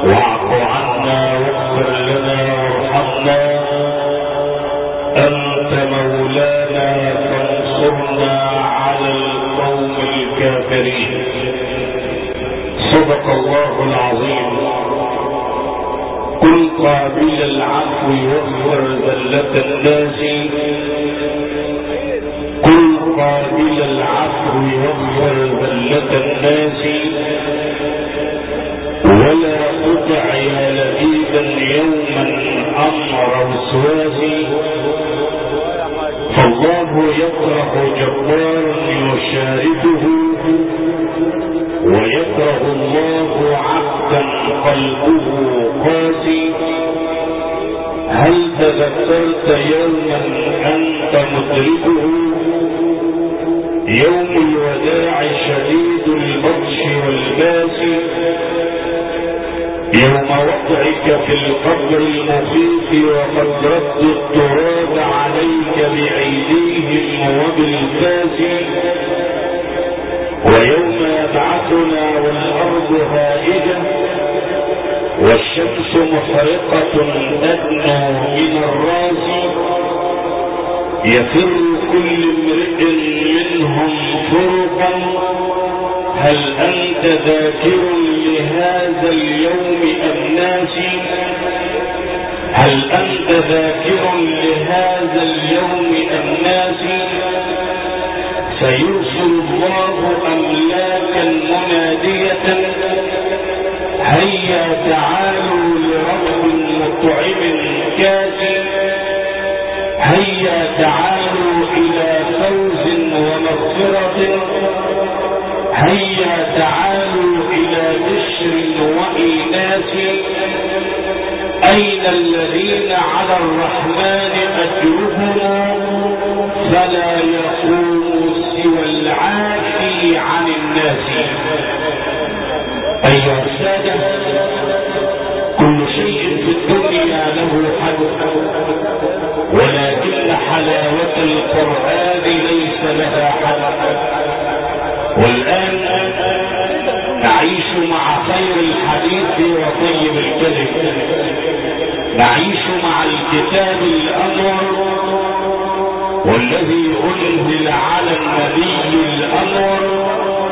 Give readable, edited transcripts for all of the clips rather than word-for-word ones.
واعف عنا واغفر لنا وارحمنا، أنت مولانا فانصرنا على القوم الكافرين. صدق الله العظيم. كن قابل العفو واغفر ذلة الناس، كن قابل العفو واغفر ذلة الناس، ولا تطع يا لبيبا يوما أمر وسواسي. فالله يكره جبارا يشاركه، ويكره الله عبدا قلبه قاسي. هل تذكرت يوما أنت مدركه؟ يوم الوداع شديد البطش والباس، يوم وضعك في القبر المخيف وقد ردوا التراب عليك بأيديهم وبالفاس، ويوم يبعثنا والأرض هائجة والشمس محرقة تدنو من الراس، يفر كل امرئ منهم فرقا. هل أنت ذاكر لهذا اليوم أم ناسي؟ هل أنت ذاكر لهذا اليوم أم ناسي؟ سيرسل الله أملاكا منادية، هيا تعالوا لرب مطعم كاسي، هيا تعالوا إلى فوز ومغفرة، هيا تعالوا إلى بشر وإيناس. أين الذين على الرحمن أجرهم فلا يقوم سوى العافي عن الناس. أيها السادة، كل شيء في الدنيا له حد، ولكن حلاوة القرآن ليس لها حد. والآن نعيش مع خير الحديث وطيب الكلم، نعيش مع الكتاب الأنور والذي أنزل على النبي الأنور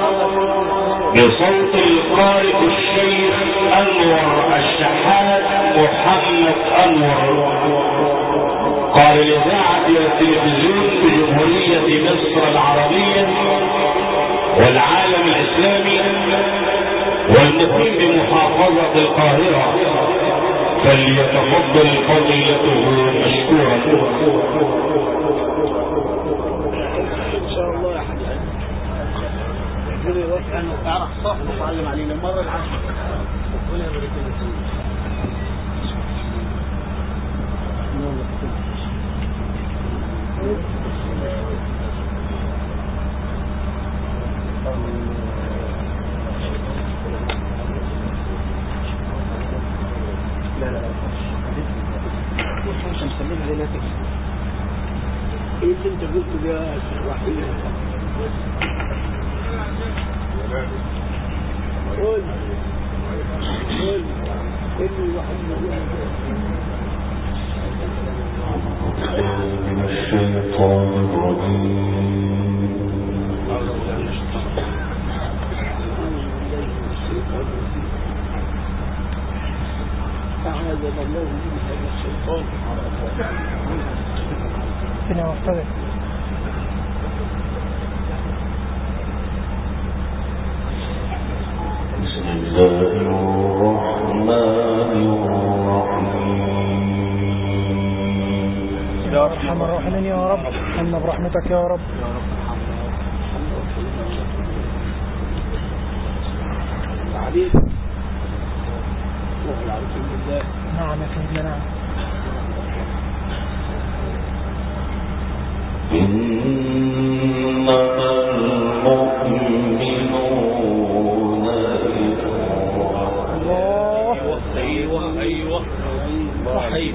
بصوت القارئ الشيخ أنور الشحات محمد أنور، قارئ الإذاعة والتلفزيون بجمهورية مصر العربية والعالم الإسلامي، والمقيم بمحافظة القاهرة. فليتفضل فضيلته مشكورا. ان شاء الله يا حبيبي. ربنا يوفقك انه تعرف صح وتعلم علينا المره العاشره. ربنا يبارك فيك. لا مش مسلمها علينا تكسب. ايه اللي انت قلته يا وحيد؟ قول اني وحيد من الشيطان الرجيم. تعالى الله من هذا الشيطان. ربنا يوفقك. بسم الله الرحمن الرحيم. يا أرحم الراحمين يا رب، ارحمنا برحمتك يا رب. عليك وعلى رسول الله. نعم يا سيدنا. نعم. إنما المؤمنون الله. أيوة صحيح.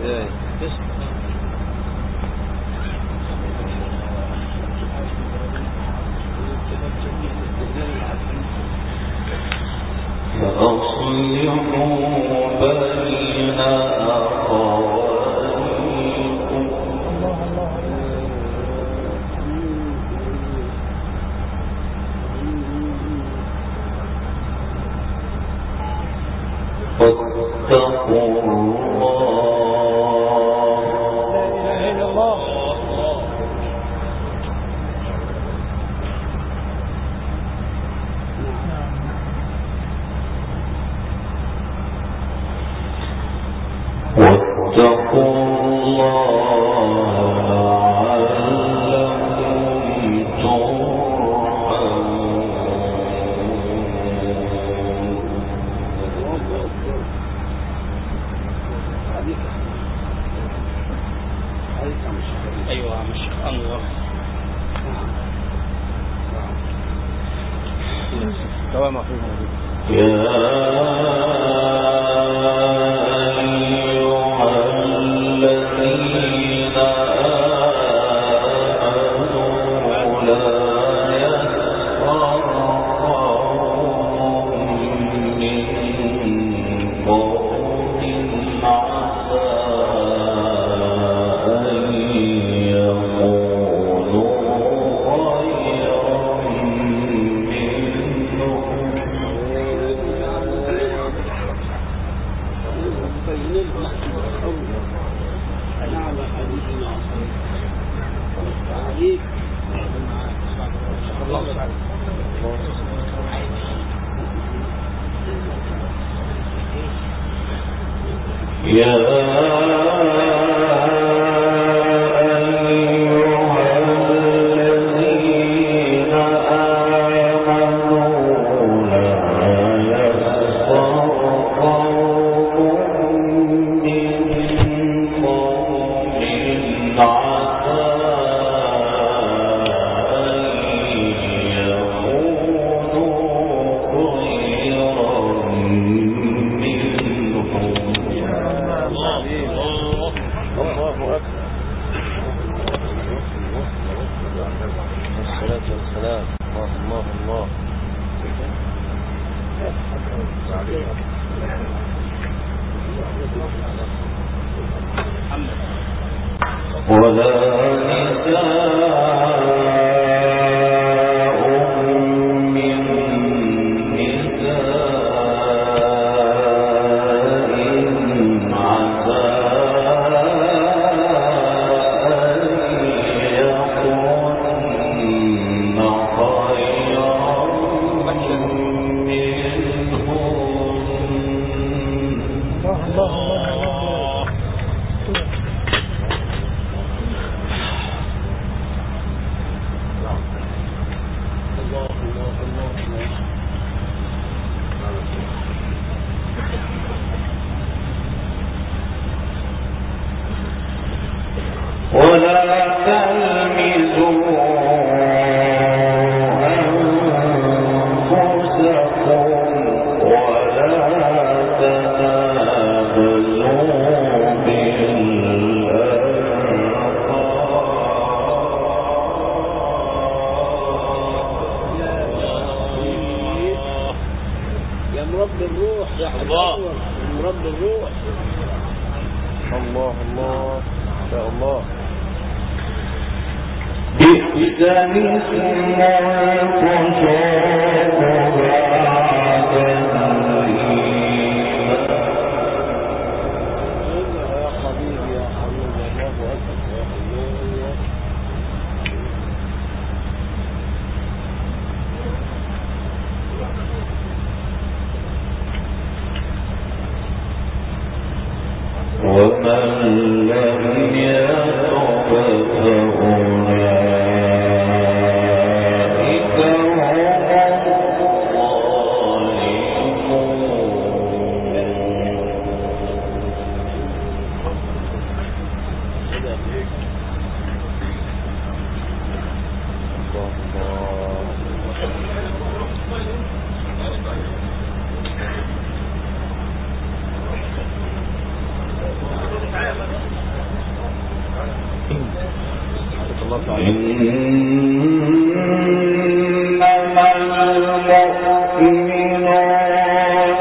إنما المؤمنون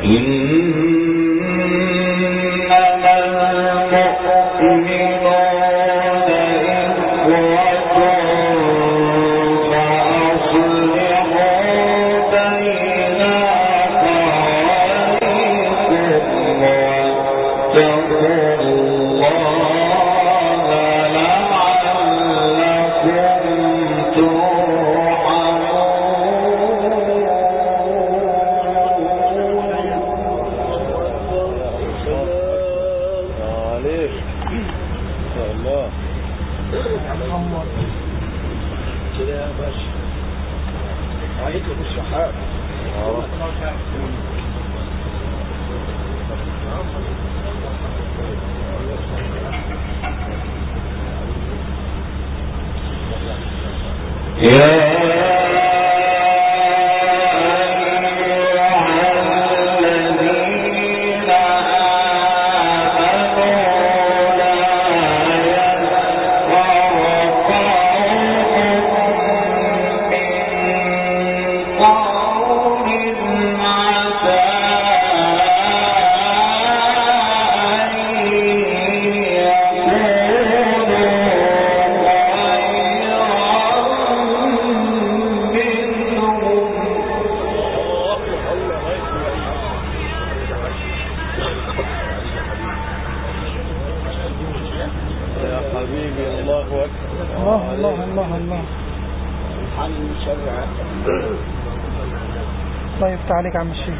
الله يفتح عليك عم الشيخ.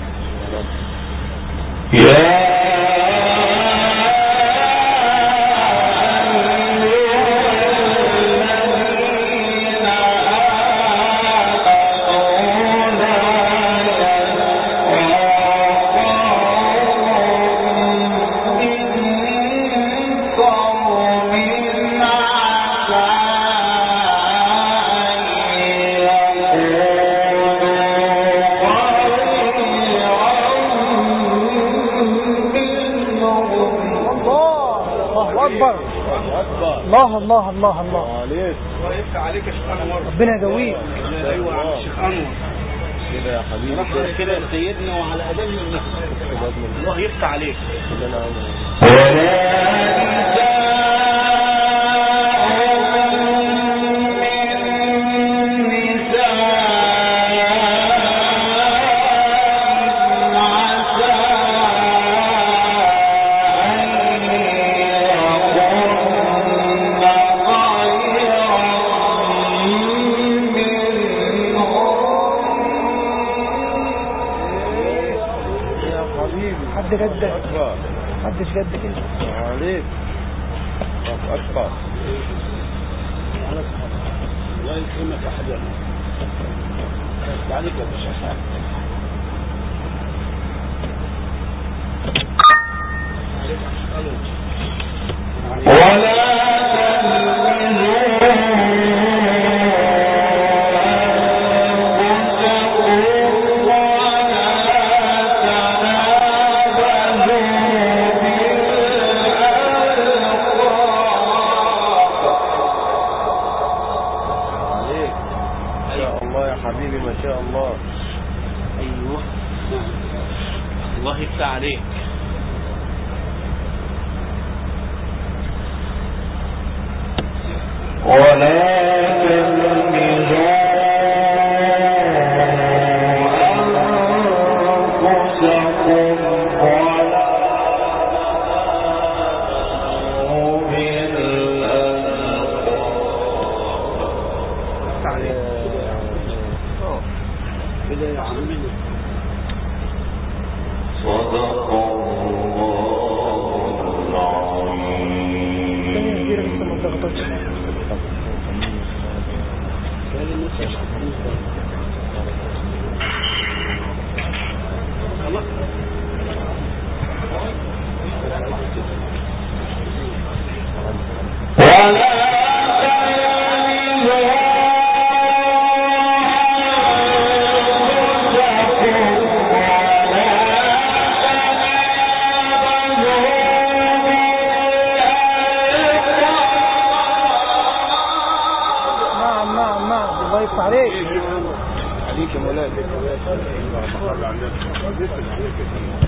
الله الله الله عليك. الله يفتح عليك يا شيخ انور. ربنا يقويك. ايوه يا عم الشيخ انور كده يا حبيبي كده يا سيدنا وعلى ادم الناس. الله يفتح عليك. محدش جد كده عليك أكبر. الله يكرمك يا حبيبي. عليك يا باشا. الله يفتح عليك. عليك يا مولانا.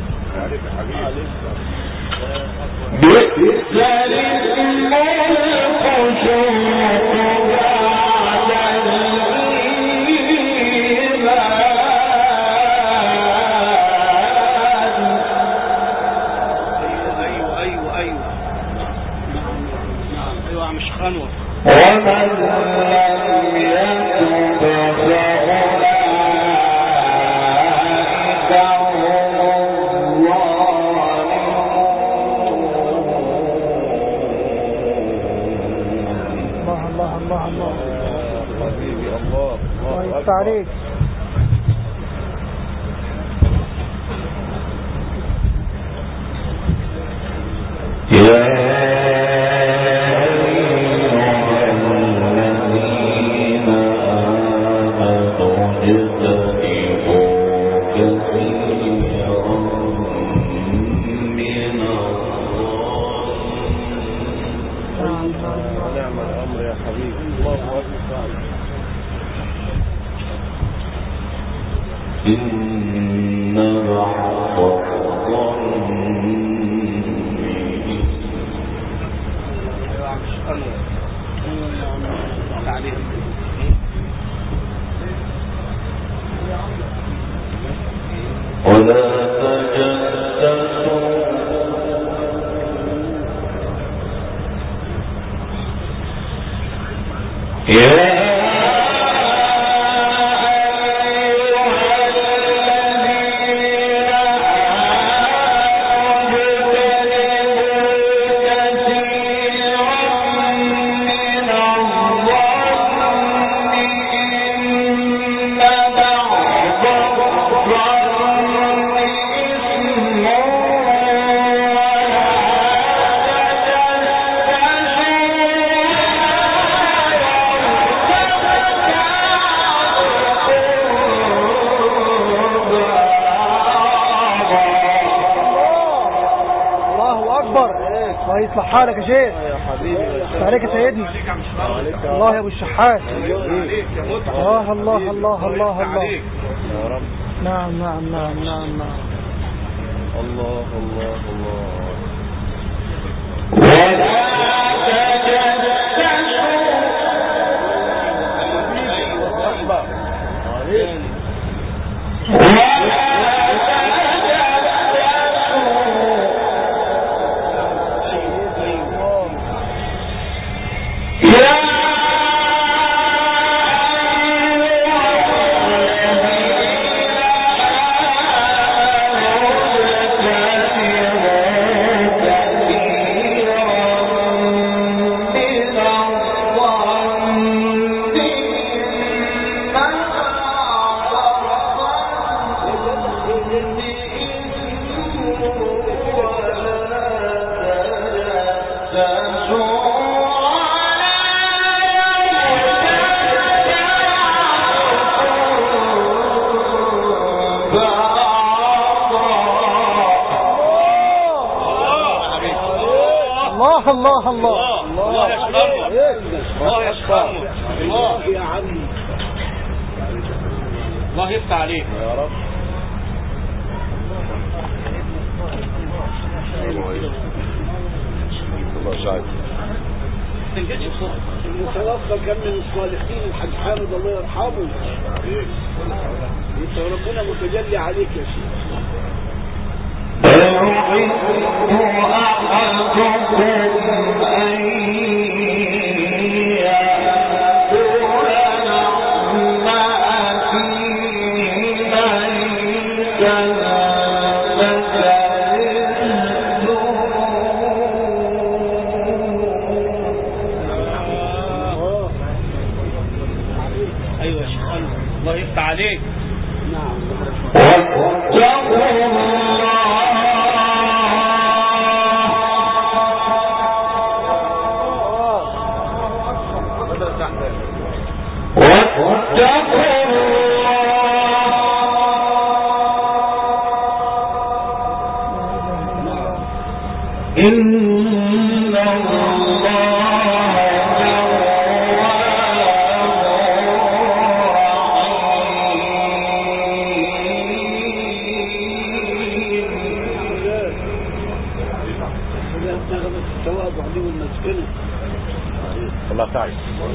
عليك. يصلح حالك يا شيخ. يا حبيبي عليك يا سيدنا. الله يا ابو الشحات. الله الله الله الله الله يا رب. نعم نعم نعم نعم نعم. الله الله الله. الله الله الله يشكرك. الله يشكرك. الله يا عمي. الله يفتح عليك يا رب. الله شاهد. تنجدش بصوت. المتوفى كان من الصالحين الحاج حامد الله يرحمه. انت ربنا متجلي عليك يا شيخ. ايوه يا شيخ الله يفتح عليك. نعم. نغمة التواضع دي والمسكنة. الله تعالى.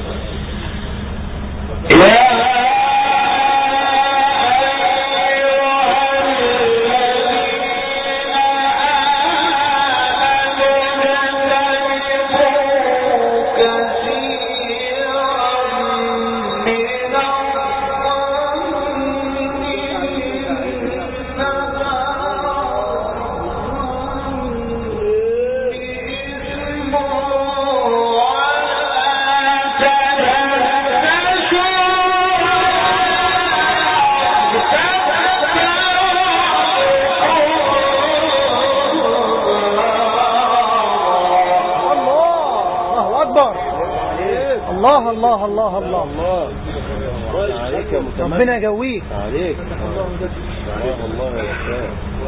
الله الله الله الله الله عليك يا متمكن. ربنا يجويك عليك. الله يا شباب.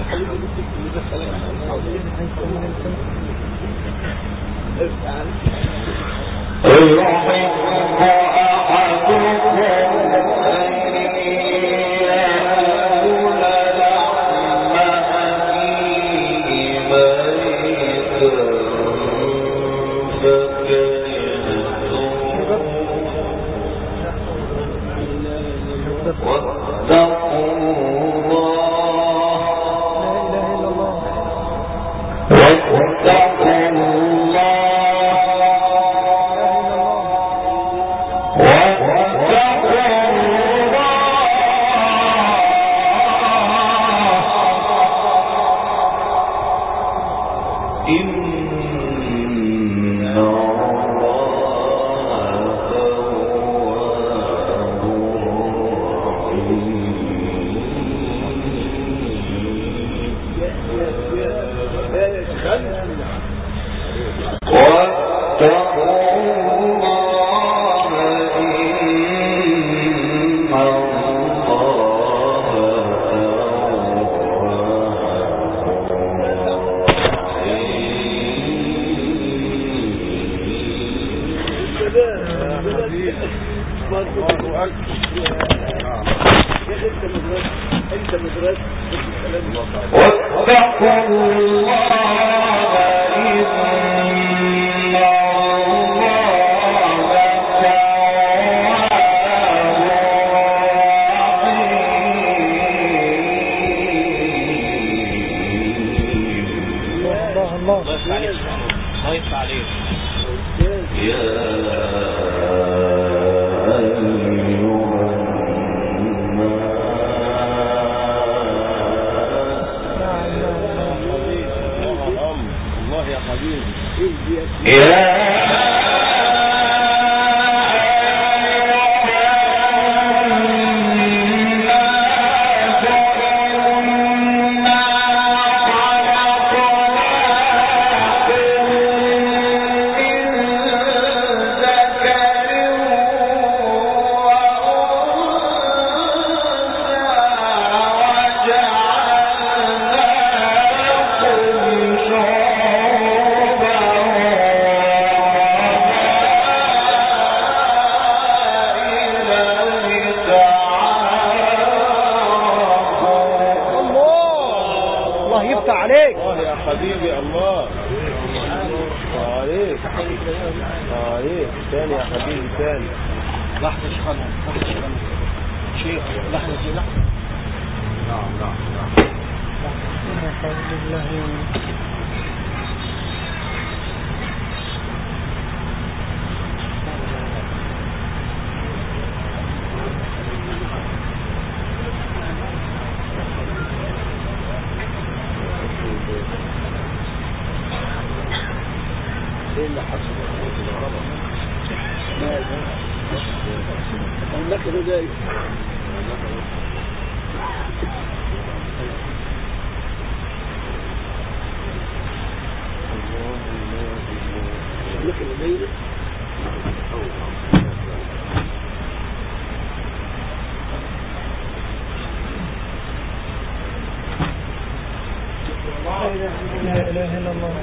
لا إله إلا الله.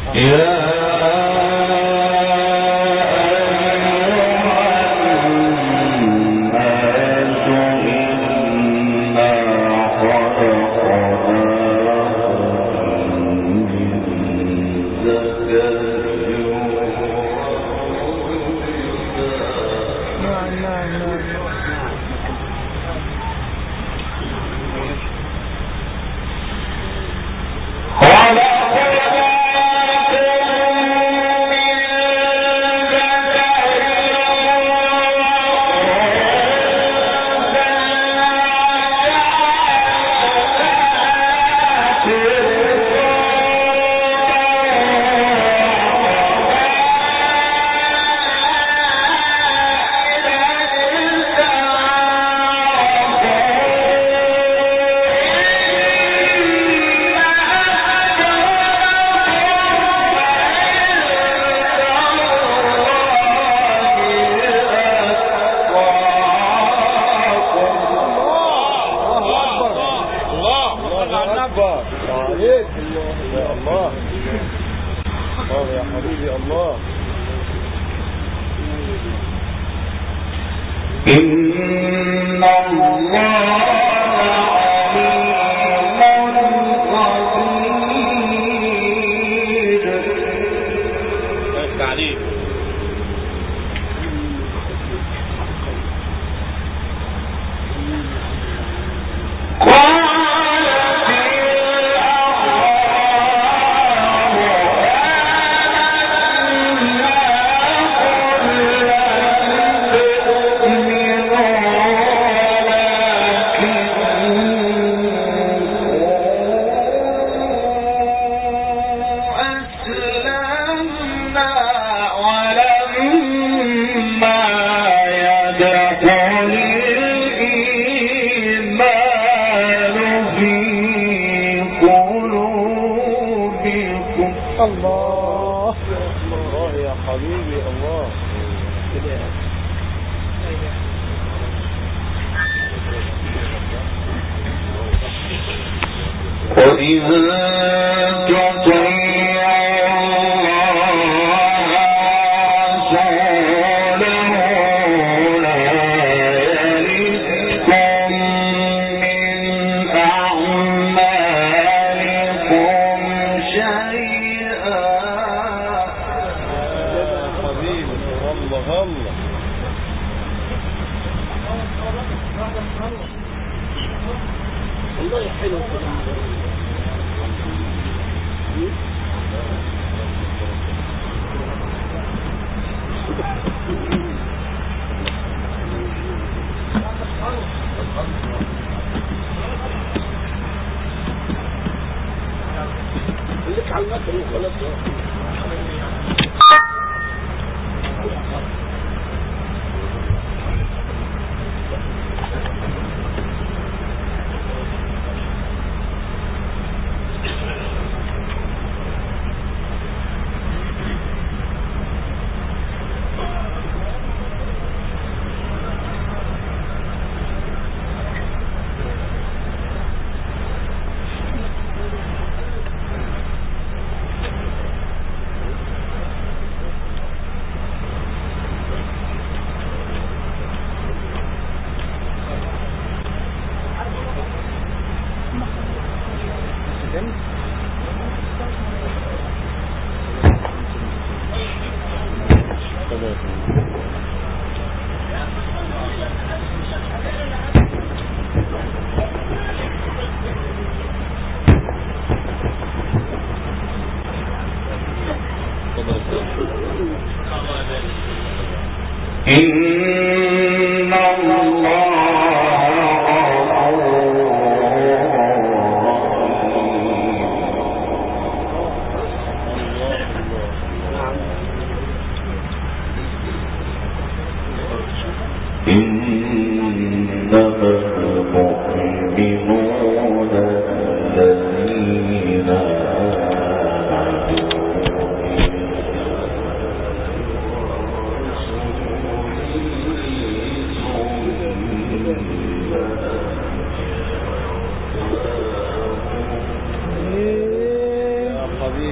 الله الله يا حبيبي الله.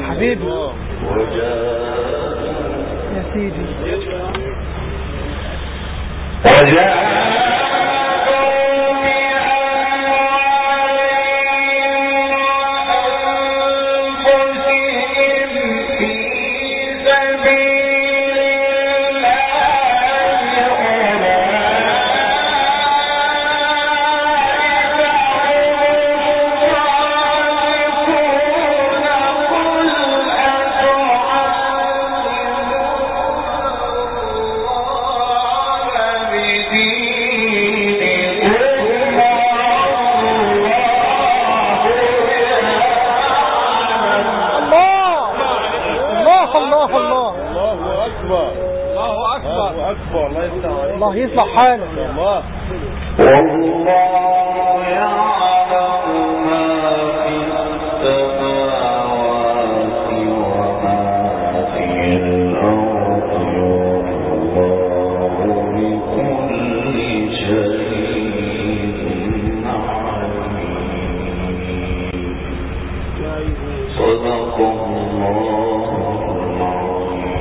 حبيبي يا سيدي. الله يصلح حالك. الله والله يعلم ما في السماوات وما في الأرض والله بكل شيء عليم. صدق الله العظيم.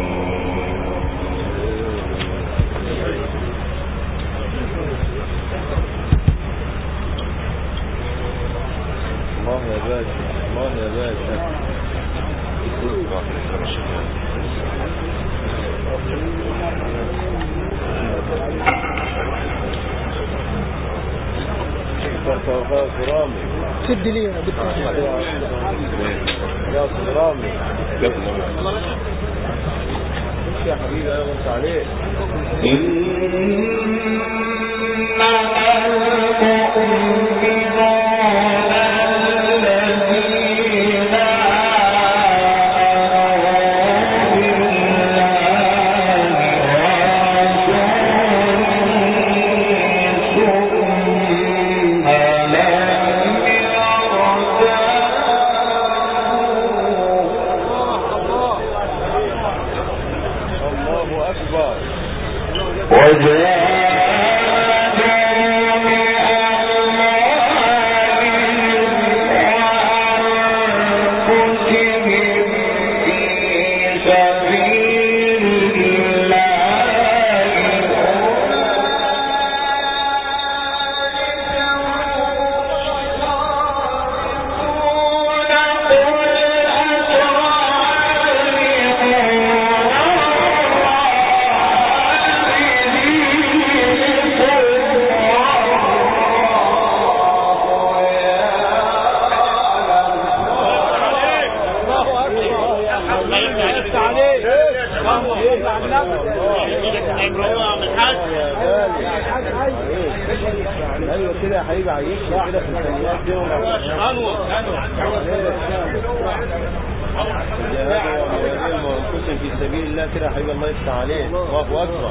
الله يا باشا، الله يا باشا. رامي سد لي يا رامي يا حبيبي. انا قلت عليك ايوه كده يا حبيبي. عايش كده في السيئات دي وانفسهم في سبيل الله كده يا حبيبي. الله يفتح عليك. الله اكبر.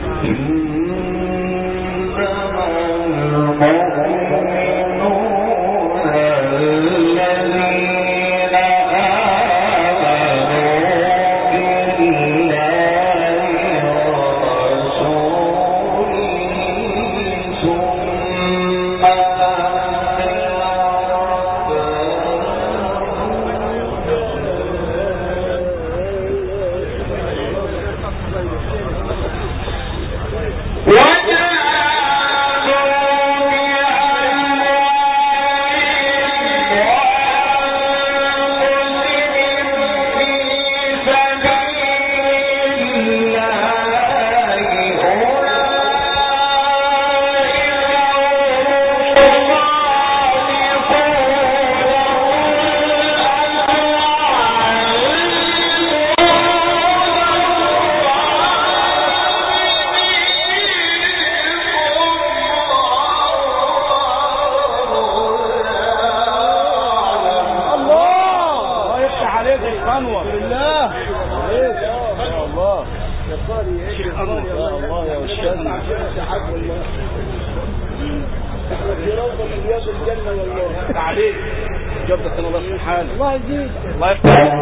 الله يزيد. الله يفتح.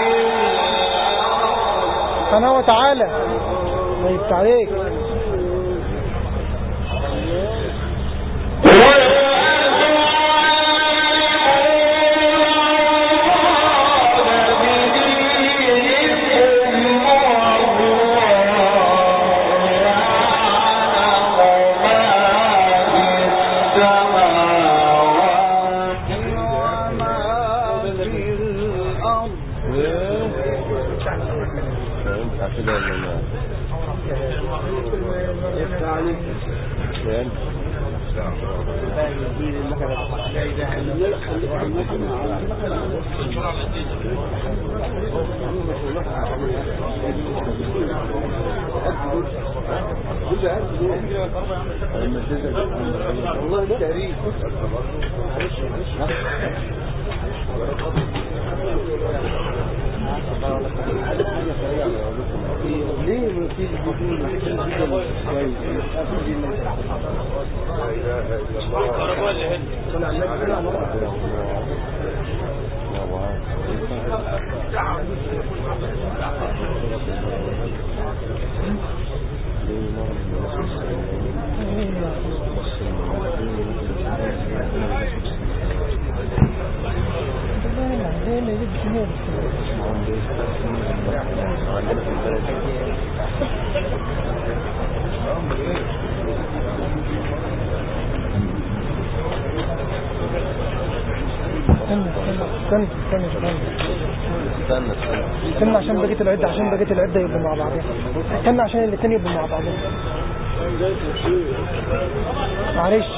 سبحانه وتعالى. الله يفتح عليك. والله تاريخ ليه ما فيش استنى عشان بقية العدة يبقوا مع بعض. استنى عشان الاثنين يبقوا مع بعض. معلش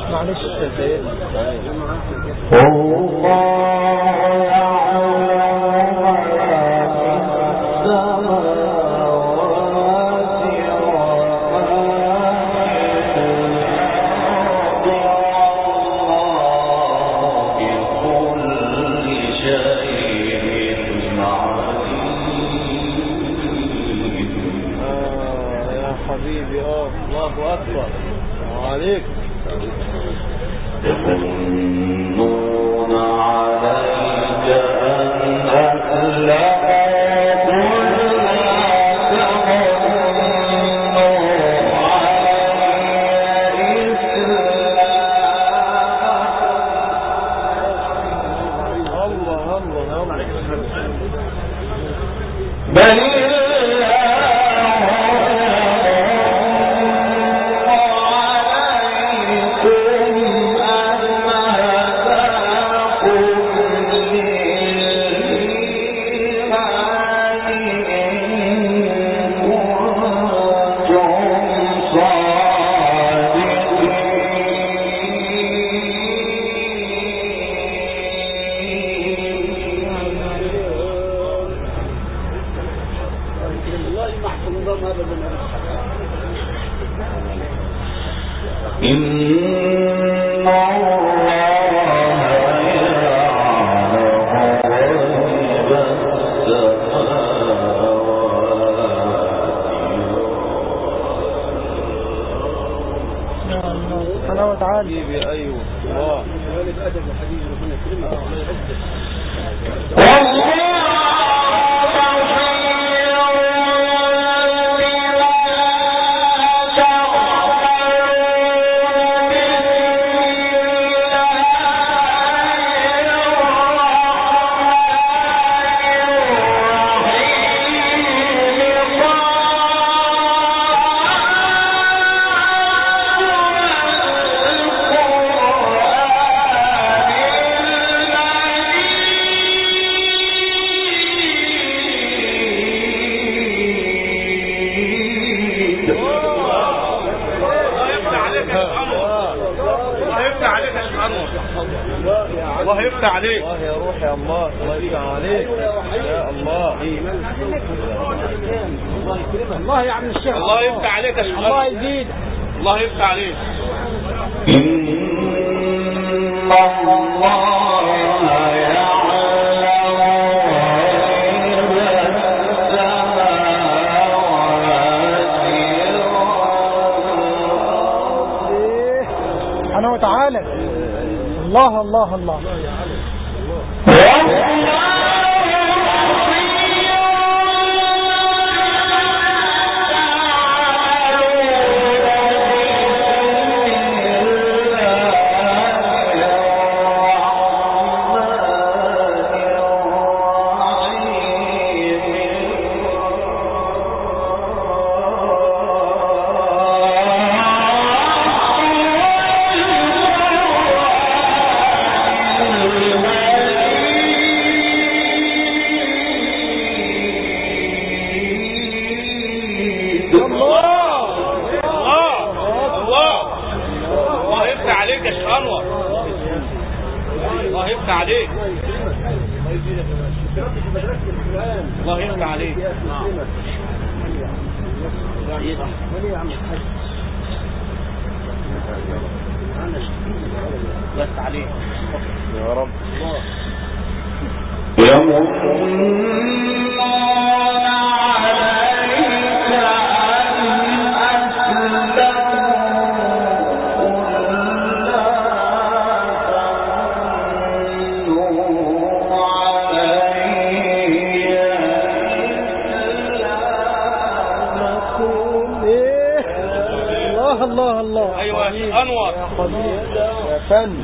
الله أكبر وعليك يمنون عليك أن أسلموا الله يفتح عليك. الله يا روح يا الله. الله يفتح عليك يا الله. الله يا عم الشيخ. الله يفتح عليك يا شيخ. الله يزيد. الله يفتح عليك. سبحانه وتعالى. الله الله الله. عليك. الله يفتح عليك. بس عليك يا رب. الله الله. ايوه يا انور يا فندم.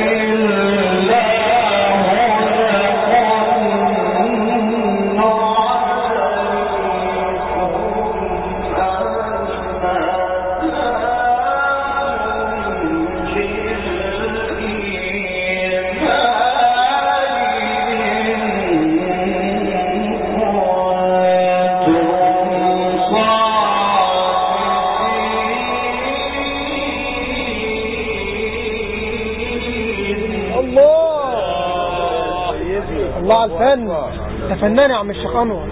الله على الفن. انت فنان يا عم الشيخ انور.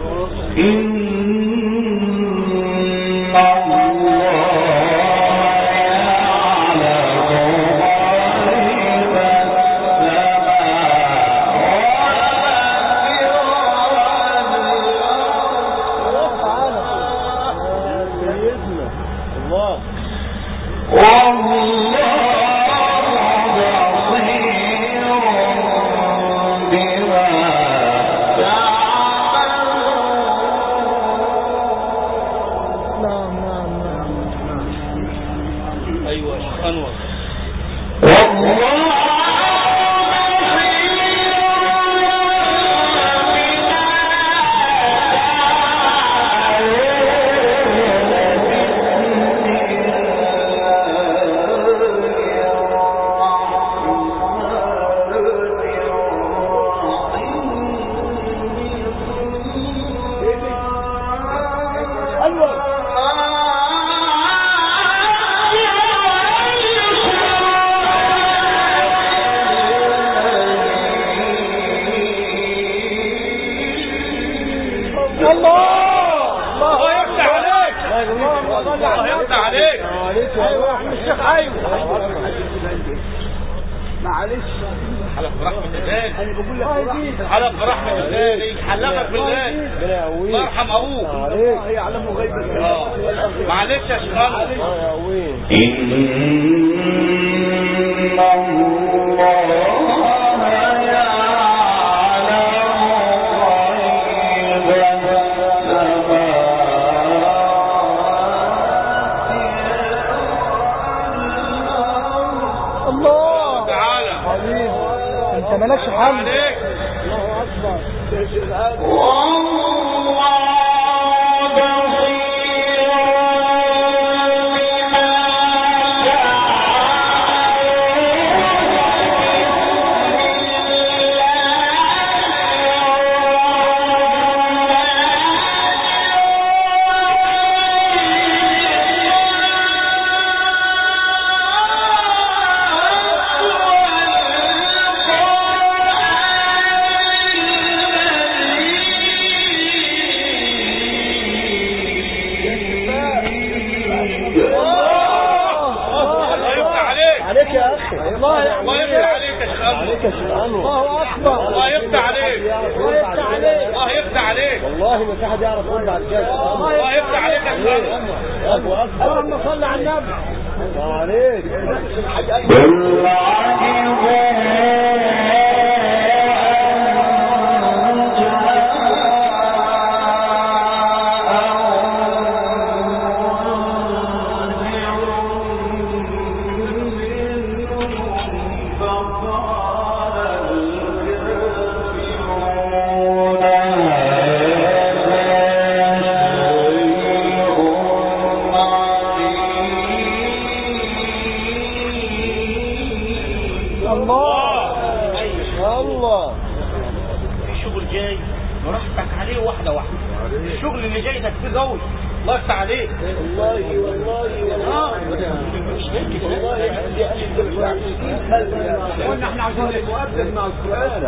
الله يفتح عليك. قلنا احنا عاوزين المؤدب مع القرآن.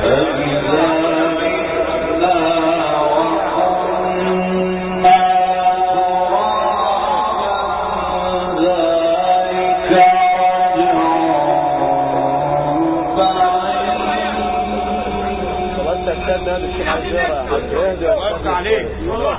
عليك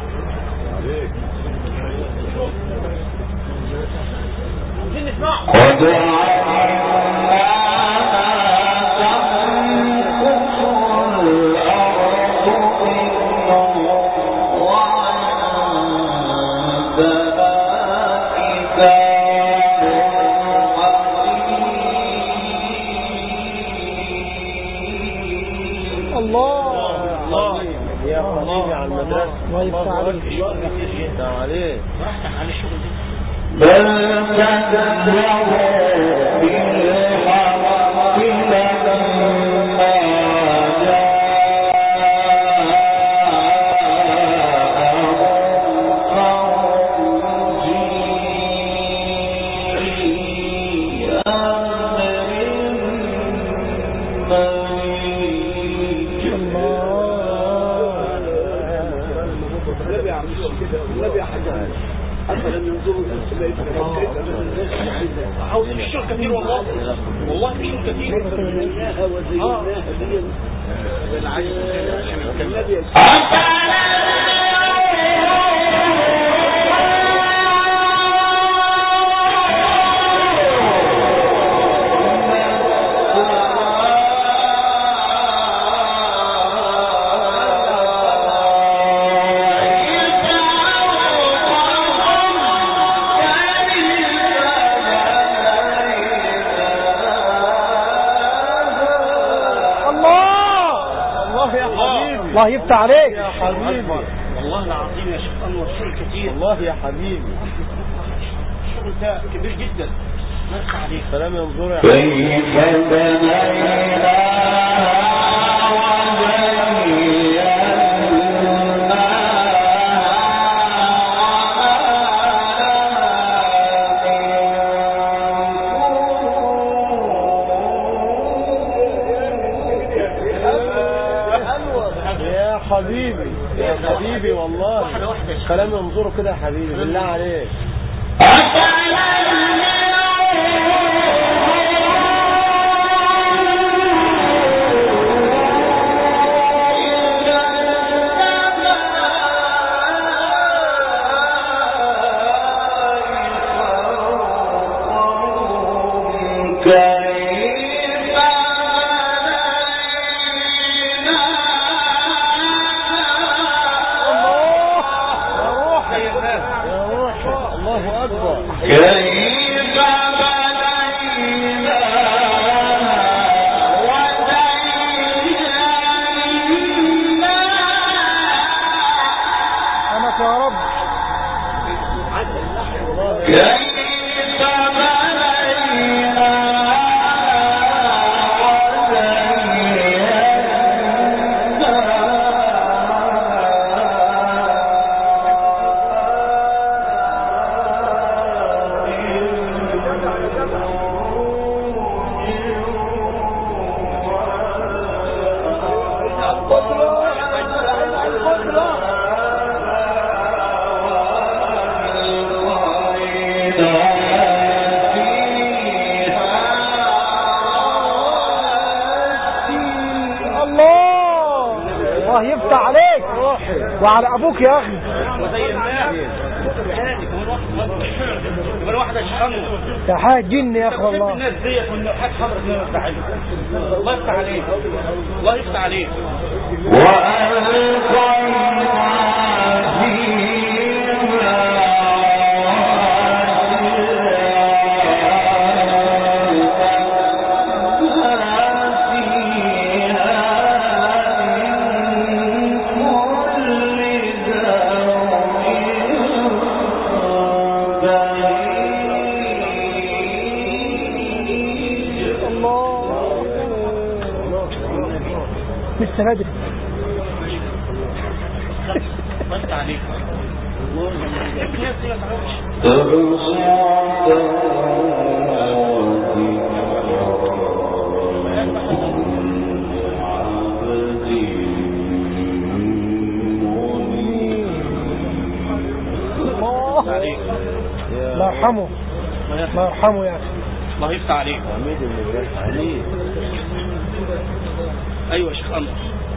الله يفتح عليك يا حبيبي. والله العظيم يا شيخ أنور شيء كتير. والله يا حبيبي الشغل ده كبير جدا. نرفع عليك. سلام ينظر يا حبيبي. كيف بنينا حبيبي يا حبيبي والله كلام ينظره كده يا حبيبي بالله عليك. الله يفتح عليك وعلى ابوك يا اخي. يا حاج جن يا اخي والله. الناس ديت والنحات حضرت من التعليم. الله يفتح عليك. الله يفتح عليك. لسه بدري. بس عليك الله يرحمه الله يرحمه يا أخي. الله يفتح عليك. ايوه يا شيخ أنور.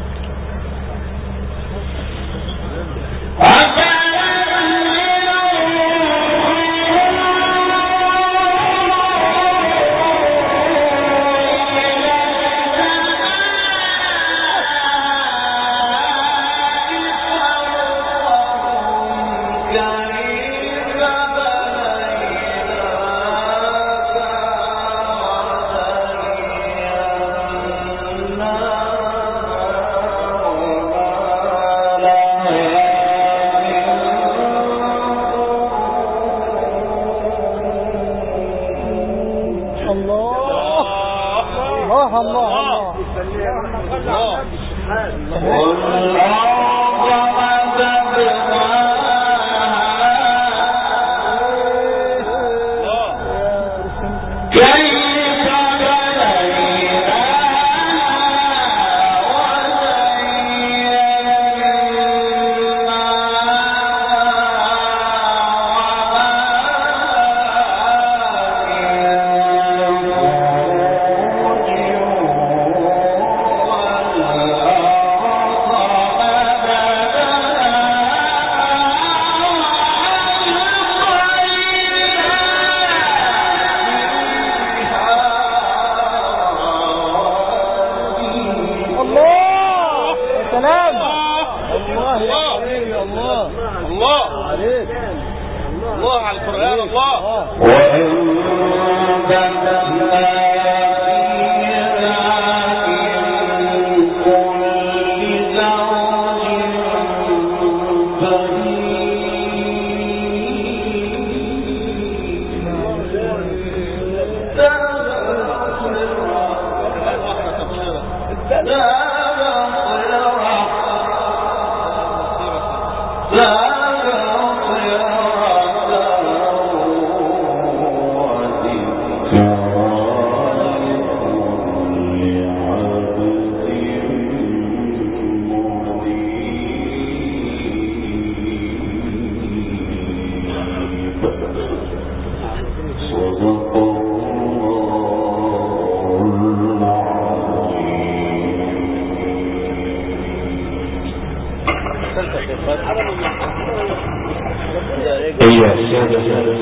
أيها السادة،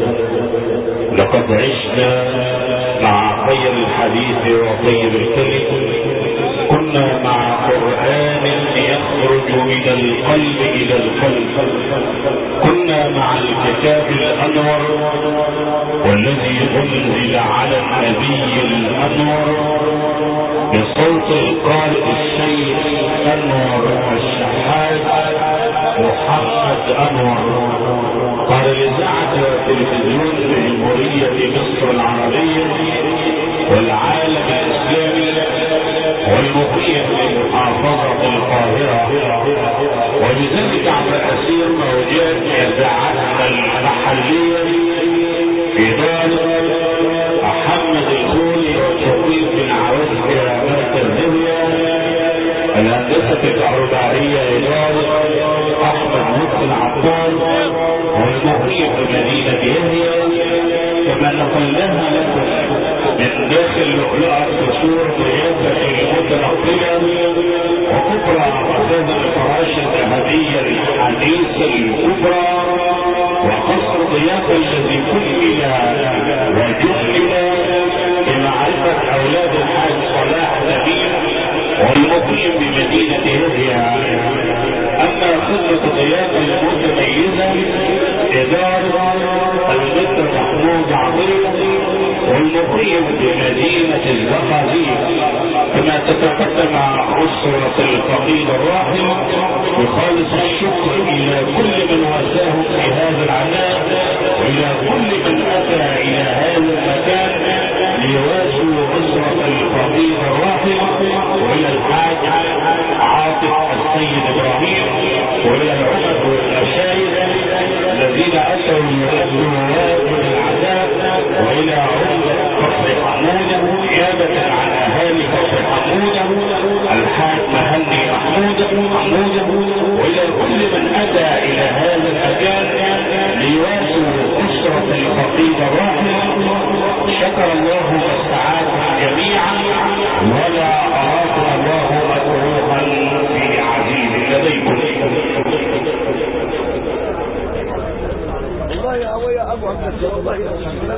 لقد عشنا مع خير الحديث وطيب الكلم. كنا مع قرآن يخرج من القلب إلى القلب. كنا مع الكتاب الأنور والذي أنزل على النبي الأنور بصوت القارئ الشيخ أنور الشحات محمد أنور. قال الإذاعة والتلفزيون بجمهورية مصر العربية والعالم الإسلامي والمقيم بمحافظة القاهرة، وبذلك عبر أسير موجات إذاعتنا المحلية في دار محمد الخولي وشقيق بن عواد كرامات الدنيا، الهندسة الكهربائية إدارة أحمد لطفي العطار، والمقيم بمدينة يحيى. كما نقلناها لكم من داخل لؤلؤة قصور ضيافة المتنقلة وكبرى مخازن الفراش الذهبية الحديثة الكبرى، وقصر ضيافة الذي كمل وجمل بمعرفة أولاد الحاج صلاح نبيل والمقيم بمدينة يحيى. أما خدمة ضيافة المتميزة إدارة المتر محمود عظيم والمقيم بمدينة الزقازيق. كما تتقدم أسرة الفقيد الراحل بخالص الشكر إلى كل من واساهم في هذا العناء، وإلى كل من أتى إلى هذا المكان ليواسوا أسرة الفقيد الراحل، وإلى الحاج عاطف السيد إبراهيم، وإلى العمد والمشايخ الذين أتوا ليؤدوا واجب العذاب، وإلى عمدة كفر حمودة نيابة عن أهالي كفر حمودة الحاج مهني محمودة، وإلى كل من أتى إلى هذا المكان ليواسوا أسرة الفقيد وكثر الله مساعاتهم جميعا ولا أراكم الله مكروها في عزيز لديكم. والله يا ابو عبد الله